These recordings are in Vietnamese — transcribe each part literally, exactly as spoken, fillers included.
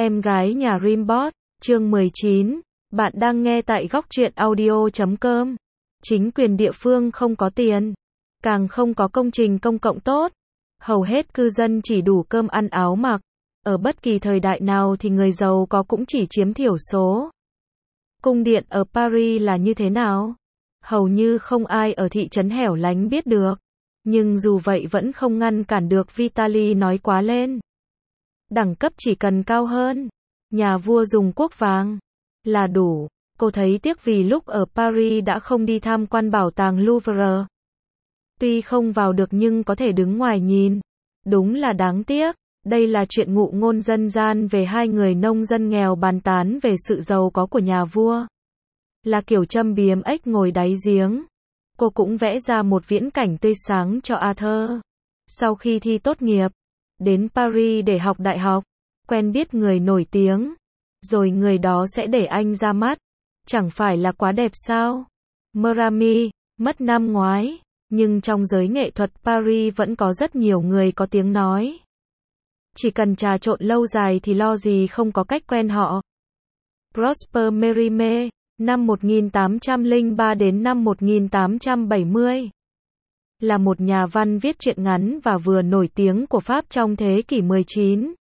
Em gái nhà Rimbot, chương mười chín. Bạn đang nghe tại góc truyện audio chấm com. Chính quyền địa phương không có tiền, càng không có công trình công cộng tốt. Hầu hết cư dân chỉ đủ cơm ăn áo mặc. Ở bất kỳ thời đại nào thì người giàu có cũng chỉ chiếm thiểu số. Cung điện ở Paris là như thế nào? Hầu như không ai ở thị trấn hẻo lánh biết được. Nhưng dù vậy vẫn không ngăn cản được Vitaly nói quá lên. Đẳng cấp chỉ cần cao hơn. Nhà vua dùng cuốc vàng là đủ. Cô thấy tiếc vì lúc ở Paris đã không đi tham quan bảo tàng Louvre. Tuy không vào được nhưng có thể đứng ngoài nhìn. Đúng là đáng tiếc. Đây là chuyện ngụ ngôn dân gian về hai người nông dân nghèo bàn tán về sự giàu có của nhà vua. Là kiểu châm biếm ếch ngồi đáy giếng. Cô cũng vẽ ra một viễn cảnh tươi sáng cho Arthur. Sau khi thi tốt nghiệp, đến Paris để học đại học, quen biết người nổi tiếng, rồi người đó sẽ để anh ra mắt. Chẳng phải là quá đẹp sao? Merami, mất năm ngoái, nhưng trong giới nghệ thuật Paris vẫn có rất nhiều người có tiếng nói. Chỉ cần trà trộn lâu dài thì lo gì không có cách quen họ. Prosper Mérimée, năm một nghìn tám trăm lẻ ba đến năm một nghìn tám trăm bảy mươi, là một nhà văn viết truyện ngắn và vừa nổi tiếng của Pháp trong thế kỷ mười chín.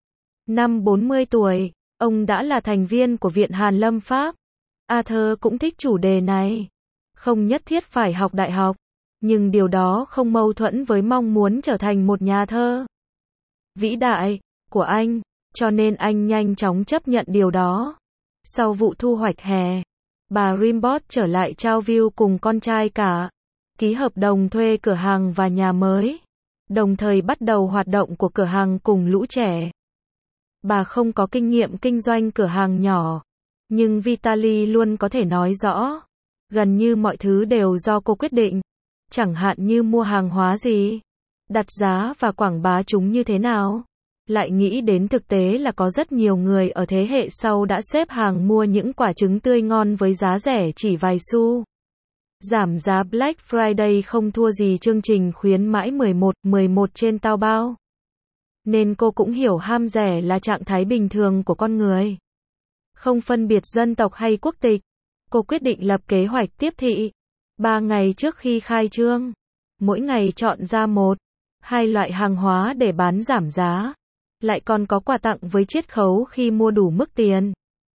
Năm bốn mươi tuổi, ông đã là thành viên của Viện Hàn Lâm Pháp. Arthur cũng thích chủ đề này. Không nhất thiết phải học đại học, nhưng điều đó không mâu thuẫn với mong muốn trở thành một nhà thơ vĩ đại của anh, cho nên anh nhanh chóng chấp nhận điều đó. Sau vụ thu hoạch hè, bà Rimbot trở lại Trouville cùng con trai cả, ký hợp đồng thuê cửa hàng và nhà mới, đồng thời bắt đầu hoạt động của cửa hàng cùng lũ trẻ. Bà không có kinh nghiệm kinh doanh cửa hàng nhỏ, nhưng Vitaly luôn có thể nói rõ. Gần như mọi thứ đều do cô quyết định, chẳng hạn như mua hàng hóa gì, đặt giá và quảng bá chúng như thế nào. Lại nghĩ đến thực tế là có rất nhiều người ở thế hệ sau đã xếp hàng mua những quả trứng tươi ngon với giá rẻ chỉ vài xu. Giảm giá Black Friday không thua gì chương trình khuyến mãi mười một mười một trên Taobao. Nên cô cũng hiểu ham rẻ là trạng thái bình thường của con người. Không phân biệt dân tộc hay quốc tịch, cô quyết định lập kế hoạch tiếp thị. Ba ngày trước khi khai trương, mỗi ngày chọn ra một, hai loại hàng hóa để bán giảm giá. Lại còn có quà tặng với chiết khấu khi mua đủ mức tiền.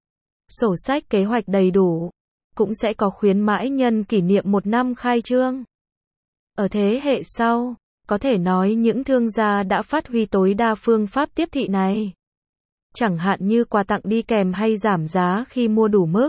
Sổ sách kế hoạch đầy đủ. Cũng sẽ có khuyến mãi nhân kỷ niệm một năm khai trương. Ở thế hệ sau, có thể nói những thương gia đã phát huy tối đa phương pháp tiếp thị này. Chẳng hạn như quà tặng đi kèm hay giảm giá khi mua đủ mức.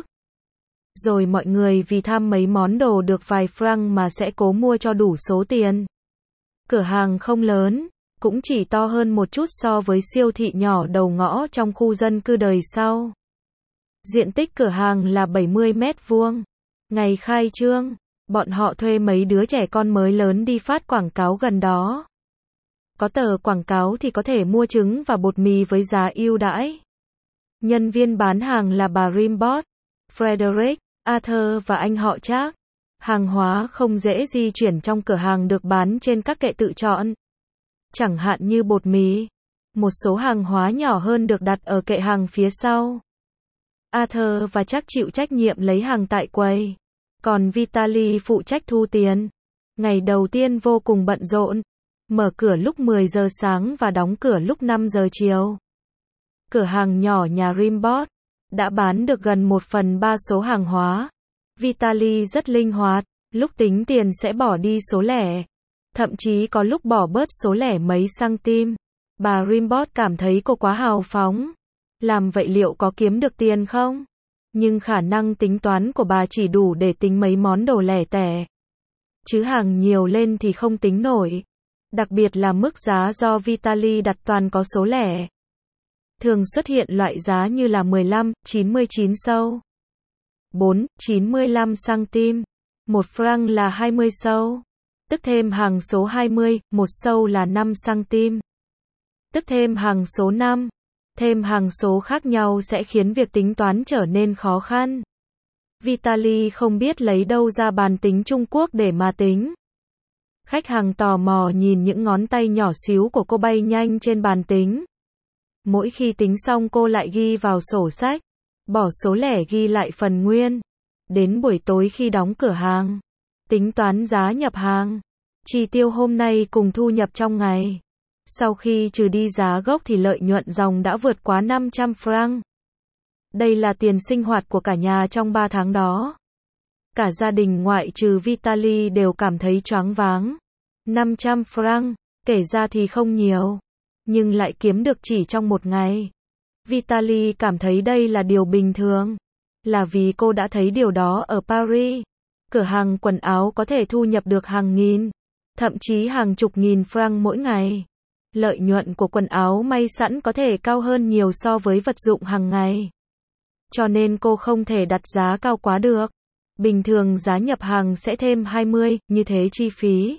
Rồi mọi người vì tham mấy món đồ được vài franc mà sẽ cố mua cho đủ số tiền. Cửa hàng không lớn, cũng chỉ to hơn một chút so với siêu thị nhỏ đầu ngõ trong khu dân cư đời sau. Diện tích cửa hàng là bảy mươi mét vuông. Ngày khai trương, bọn họ thuê mấy đứa trẻ con mới lớn đi phát quảng cáo gần đó. Có tờ quảng cáo thì có thể mua trứng và bột mì với giá ưu đãi. Nhân viên bán hàng là bà Rimbot, Frederick, Arthur và anh họ Charles. Hàng hóa không dễ di chuyển trong cửa hàng được bán trên các kệ tự chọn. Chẳng hạn như bột mì. Một số hàng hóa nhỏ hơn được đặt ở kệ hàng phía sau. Arthur và chắc chịu trách nhiệm lấy hàng tại quầy. Còn Vitaly phụ trách thu tiền. Ngày đầu tiên vô cùng bận rộn. Mở cửa lúc mười giờ sáng và đóng cửa lúc năm giờ chiều. Cửa hàng nhỏ nhà Rimbot đã bán được gần một phần ba số hàng hóa. Vitaly rất linh hoạt, lúc tính tiền sẽ bỏ đi số lẻ. Thậm chí có lúc bỏ bớt số lẻ mấy cm. Bà Rimbot cảm thấy cô quá hào phóng. Làm vậy liệu có kiếm được tiền không? Nhưng khả năng tính toán của bà chỉ đủ để tính mấy món đồ lẻ tẻ. Chứ hàng nhiều lên thì không tính nổi. Đặc biệt là mức giá do Vitaly đặt toàn có số lẻ. Thường xuất hiện loại giá như là mười lăm, chín mươi chín xu. bốn, chín mươi lăm cm. Một franc là hai mươi xu. Tức thêm hàng số hai mươi, một xu là năm cm. Tức thêm hàng số năm. Thêm hàng số khác nhau sẽ khiến việc tính toán trở nên khó khăn. Vitaly không biết lấy đâu ra bàn tính Trung Quốc để mà tính. Khách hàng tò mò nhìn những ngón tay nhỏ xíu của cô bay nhanh trên bàn tính. Mỗi khi tính xong cô lại ghi vào sổ sách, bỏ số lẻ ghi lại phần nguyên. Đến buổi tối khi đóng cửa hàng, tính toán giá nhập hàng, chi tiêu hôm nay cùng thu nhập trong ngày. Sau khi trừ đi giá gốc thì lợi nhuận ròng đã vượt quá năm trăm franc. Đây là tiền sinh hoạt của cả nhà trong ba tháng đó. Cả gia đình ngoại trừ Vitaly đều cảm thấy choáng váng. năm trăm franc, kể ra thì không nhiều, nhưng lại kiếm được chỉ trong một ngày. Vitaly cảm thấy đây là điều bình thường, là vì cô đã thấy điều đó ở Paris. Cửa hàng quần áo có thể thu nhập được hàng nghìn, thậm chí hàng chục nghìn franc mỗi ngày. Lợi nhuận của quần áo may sẵn có thể cao hơn nhiều so với vật dụng hàng ngày. Cho nên cô không thể đặt giá cao quá được. Bình thường giá nhập hàng sẽ thêm hai mươi, như thế chi phí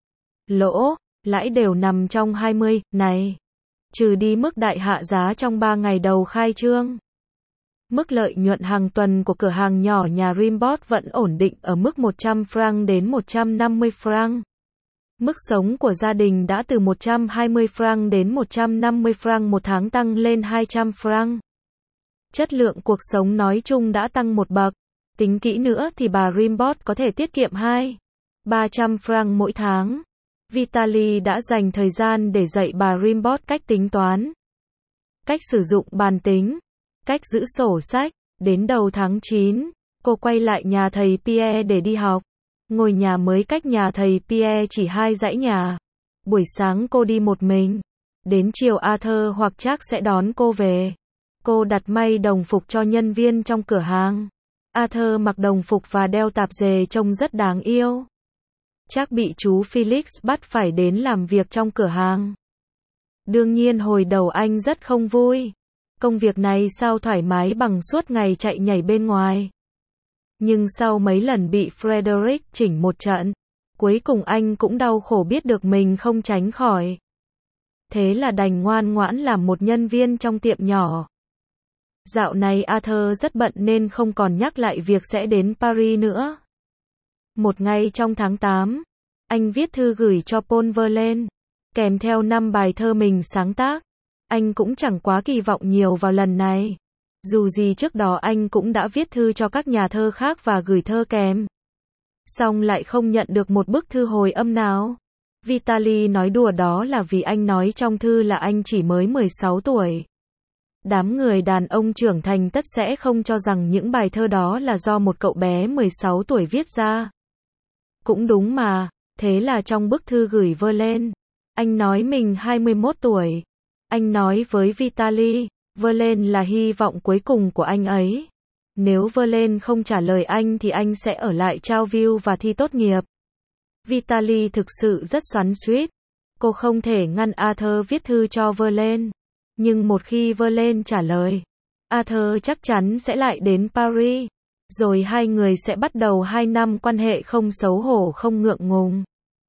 lỗ, lãi đều nằm trong hai mươi này. Trừ đi mức đại hạ giá trong ba ngày đầu khai trương. Mức lợi nhuận hàng tuần của cửa hàng nhỏ nhà Rimbot vẫn ổn định ở mức một trăm franc đến một trăm năm mươi franc. Mức sống của gia đình đã từ một trăm hai mươi franc đến một trăm năm mươi franc một tháng tăng lên hai trăm franc. Chất lượng cuộc sống nói chung đã tăng một bậc. Tính kỹ nữa thì bà Rimbot có thể tiết kiệm hai, ba trăm franc mỗi tháng. Vitaly đã dành thời gian để dạy bà Rimbot cách tính toán, cách sử dụng bàn tính, cách giữ sổ sách. Đến đầu tháng chín, cô quay lại nhà thầy Pierre để đi học. Ngôi nhà mới cách nhà thầy Pierre chỉ hai dãy nhà. Buổi sáng cô đi một mình. Đến chiều Arthur hoặc Jack sẽ đón cô về. Cô đặt may đồng phục cho nhân viên trong cửa hàng. Arthur mặc đồng phục và đeo tạp dề trông rất đáng yêu. Jack bị chú Felix bắt phải đến làm việc trong cửa hàng. Đương nhiên hồi đầu anh rất không vui. Công việc này sao thoải mái bằng suốt ngày chạy nhảy bên ngoài. Nhưng sau mấy lần bị Frederick chỉnh một trận, cuối cùng anh cũng đau khổ biết được mình không tránh khỏi. Thế là đành ngoan ngoãn làm một nhân viên trong tiệm nhỏ. Dạo này Arthur rất bận nên không còn nhắc lại việc sẽ đến Paris nữa. Một ngày trong tháng tám, anh viết thư gửi cho Paul Verlaine, kèm theo năm bài thơ mình sáng tác. Anh cũng chẳng quá kỳ vọng nhiều vào lần này. Dù gì trước đó anh cũng đã viết thư cho các nhà thơ khác và gửi thơ kèm. Xong lại không nhận được một bức thư hồi âm nào. Vitaly nói đùa đó là vì anh nói trong thư là anh chỉ mới mười sáu tuổi. Đám người đàn ông trưởng thành tất sẽ không cho rằng những bài thơ đó là do một cậu bé mười sáu tuổi viết ra. Cũng đúng mà, thế là trong bức thư gửi Verlaine, anh nói mình hai mươi mốt tuổi. Anh nói với Vitaly, Verlaine là hy vọng cuối cùng của anh ấy. Nếu Verlaine không trả lời anh thì anh sẽ ở lại trao view và thi tốt nghiệp. Vitaly thực sự rất xoắn xuýt. Cô không thể ngăn Arthur viết thư cho Verlaine. Nhưng một khi Verlaine trả lời, Arthur chắc chắn sẽ lại đến Paris. Rồi hai người sẽ bắt đầu hai năm quan hệ không xấu hổ không ngượng ngùng.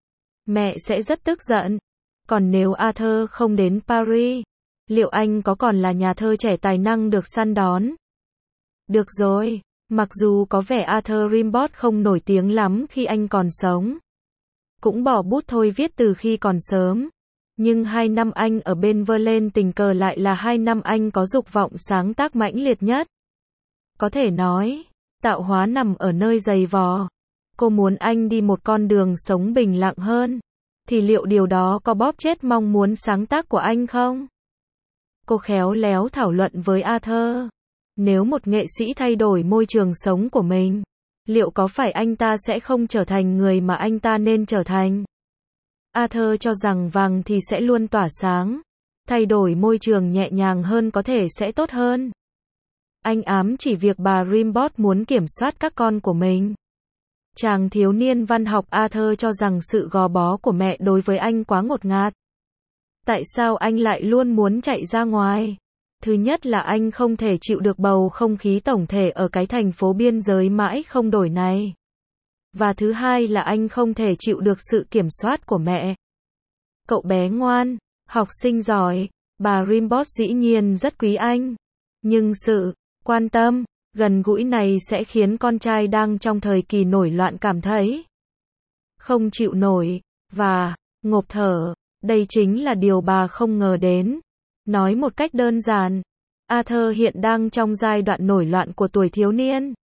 Mẹ sẽ rất tức giận. Còn nếu Arthur không đến Paris, liệu anh có còn là nhà thơ trẻ tài năng được săn đón? Được rồi, mặc dù có vẻ Arthur Rimbaud không nổi tiếng lắm khi anh còn sống. Cũng bỏ bút thôi viết từ khi còn sớm. Nhưng hai năm anh ở bên Verlaine tình cờ lại là hai năm anh có dục vọng sáng tác mãnh liệt nhất. Có thể nói, tạo hóa nằm ở nơi giày vò. Cô muốn anh đi một con đường sống bình lặng hơn. Thì liệu điều đó có bóp chết mong muốn sáng tác của anh không? Cô khéo léo thảo luận với Arthur. Nếu một nghệ sĩ thay đổi môi trường sống của mình, liệu có phải anh ta sẽ không trở thành người mà anh ta nên trở thành? Arthur cho rằng vàng thì sẽ luôn tỏa sáng. Thay đổi môi trường nhẹ nhàng hơn có thể sẽ tốt hơn. Anh ám chỉ việc bà Rimbaud muốn kiểm soát các con của mình. Chàng thiếu niên văn học Arthur cho rằng sự gò bó của mẹ đối với anh quá ngột ngạt. Tại sao anh lại luôn muốn chạy ra ngoài? Thứ nhất là anh không thể chịu được bầu không khí tổng thể ở cái thành phố biên giới mãi không đổi này. Và thứ hai là anh không thể chịu được sự kiểm soát của mẹ. Cậu bé ngoan, học sinh giỏi, bà Rimbaud dĩ nhiên rất quý anh. Nhưng sự quan tâm, gần gũi này sẽ khiến con trai đang trong thời kỳ nổi loạn cảm thấy không chịu nổi, và ngộp thở. Đây chính là điều bà không ngờ đến. Nói một cách đơn giản, Arthur hiện đang trong giai đoạn nổi loạn của tuổi thiếu niên.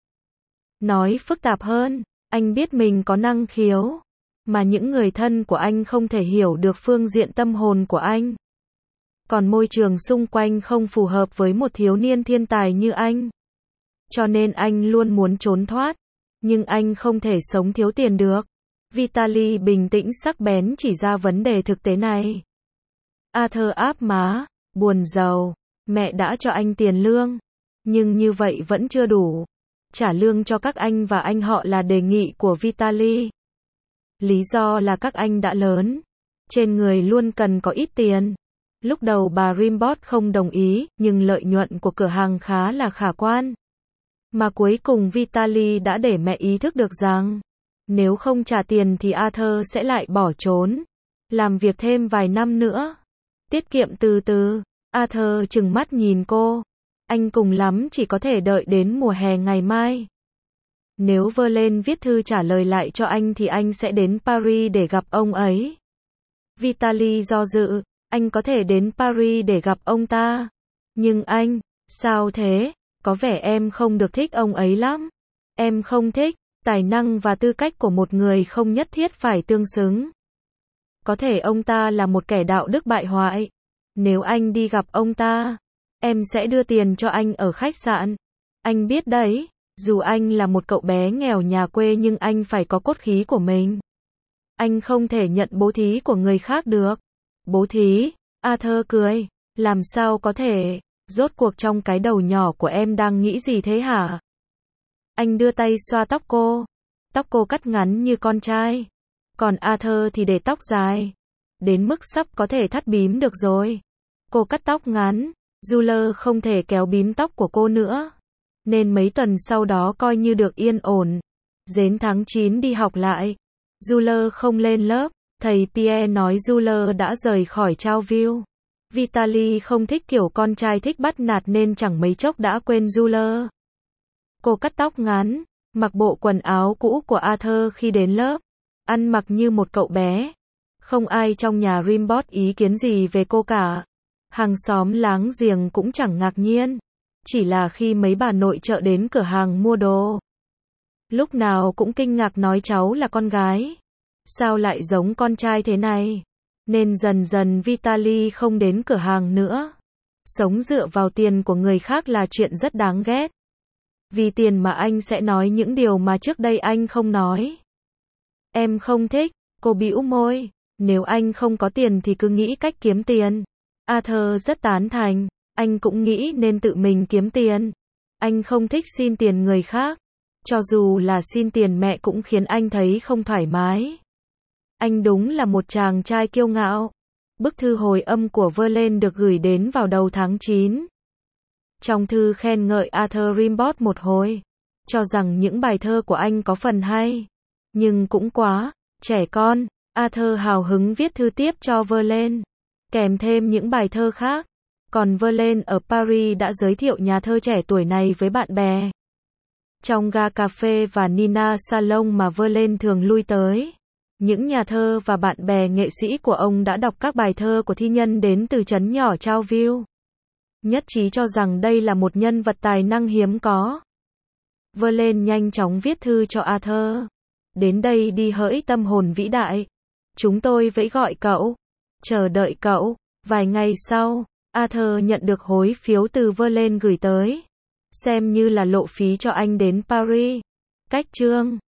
Nói phức tạp hơn, anh biết mình có năng khiếu, mà những người thân của anh không thể hiểu được phương diện tâm hồn của anh. Còn môi trường xung quanh không phù hợp với một thiếu niên thiên tài như anh. Cho nên anh luôn muốn trốn thoát, nhưng anh không thể sống thiếu tiền được. Vitaly bình tĩnh sắc bén chỉ ra vấn đề thực tế này. Arthur áp má, buồn rầu, mẹ đã cho anh tiền lương, nhưng như vậy vẫn chưa đủ. Trả lương cho các anh và anh họ là đề nghị của Vitaly. Lý do là các anh đã lớn, trên người luôn cần có ít tiền. Lúc đầu bà Rimbaud không đồng ý, nhưng lợi nhuận của cửa hàng khá là khả quan. Mà cuối cùng Vitaly đã để mẹ ý thức được rằng, nếu không trả tiền thì Arthur sẽ lại bỏ trốn, làm việc thêm vài năm nữa. Tiết kiệm từ từ, Arthur trừng mắt nhìn cô. Anh cùng lắm chỉ có thể đợi đến mùa hè ngày mai. Nếu Verlaine viết thư trả lời lại cho anh thì anh sẽ đến Paris để gặp ông ấy. Vitaly do dự, anh có thể đến Paris để gặp ông ta. Nhưng anh, sao thế? Có vẻ em không được thích ông ấy lắm. Em không thích, tài năng và tư cách của một người không nhất thiết phải tương xứng. Có thể ông ta là một kẻ đạo đức bại hoại. Nếu anh đi gặp ông ta, em sẽ đưa tiền cho anh ở khách sạn. Anh biết đấy, dù anh là một cậu bé nghèo nhà quê nhưng anh phải có cốt khí của mình. Anh không thể nhận bố thí của người khác được. Bố thí? Arthur cười. Làm sao có thể? Rốt cuộc trong cái đầu nhỏ của em đang nghĩ gì thế hả? Anh đưa tay xoa tóc cô. Tóc cô cắt ngắn như con trai. Còn Arthur thì để tóc dài. Đến mức sắp có thể thắt bím được rồi. Cô cắt tóc ngắn. Jules không thể kéo bím tóc của cô nữa. Nên mấy tuần sau đó coi như được yên ổn. Đến tháng chín đi học lại. Jules không lên lớp. Thầy Pierre nói Jules đã rời khỏi Trouville. Vitaly không thích kiểu con trai thích bắt nạt nên chẳng mấy chốc đã quên Jules. Cô cắt tóc ngắn, mặc bộ quần áo cũ của Arthur khi đến lớp, ăn mặc như một cậu bé. Không ai trong nhà Rimbaud ý kiến gì về cô cả. Hàng xóm láng giềng cũng chẳng ngạc nhiên. Chỉ là khi mấy bà nội trợ đến cửa hàng mua đồ, lúc nào cũng kinh ngạc nói cháu là con gái. Sao lại giống con trai thế này? Nên dần dần Vitaly không đến cửa hàng nữa. Sống dựa vào tiền của người khác là chuyện rất đáng ghét. Vì tiền mà anh sẽ nói những điều mà trước đây anh không nói. Em không thích, cô bĩu môi. Nếu anh không có tiền thì cứ nghĩ cách kiếm tiền. Arthur rất tán thành. Anh cũng nghĩ nên tự mình kiếm tiền. Anh không thích xin tiền người khác. Cho dù là xin tiền mẹ cũng khiến anh thấy không thoải mái. Anh đúng là một chàng trai kiêu ngạo. Bức thư hồi âm của Verlaine được gửi đến vào đầu tháng chín. Trong thư khen ngợi Arthur Rimbaud một hồi, cho rằng những bài thơ của anh có phần hay, nhưng cũng quá trẻ con. Arthur hào hứng viết thư tiếp cho Verlaine, kèm thêm những bài thơ khác. Còn Verlaine ở Paris đã giới thiệu nhà thơ trẻ tuổi này với bạn bè. Trong ga cà phê và Nina Salon mà Verlaine thường lui tới, những nhà thơ và bạn bè nghệ sĩ của ông đã đọc các bài thơ của thi nhân đến từ trấn nhỏ Trouville. Nhất trí cho rằng đây là một nhân vật tài năng hiếm có. Verlaine nhanh chóng viết thư cho Arthur. Đến đây đi hỡi tâm hồn vĩ đại. Chúng tôi vẫy gọi cậu. Chờ đợi cậu. Vài ngày sau, Arthur nhận được hối phiếu từ Verlaine gửi tới. Xem như là lộ phí cho anh đến Paris. Cách chương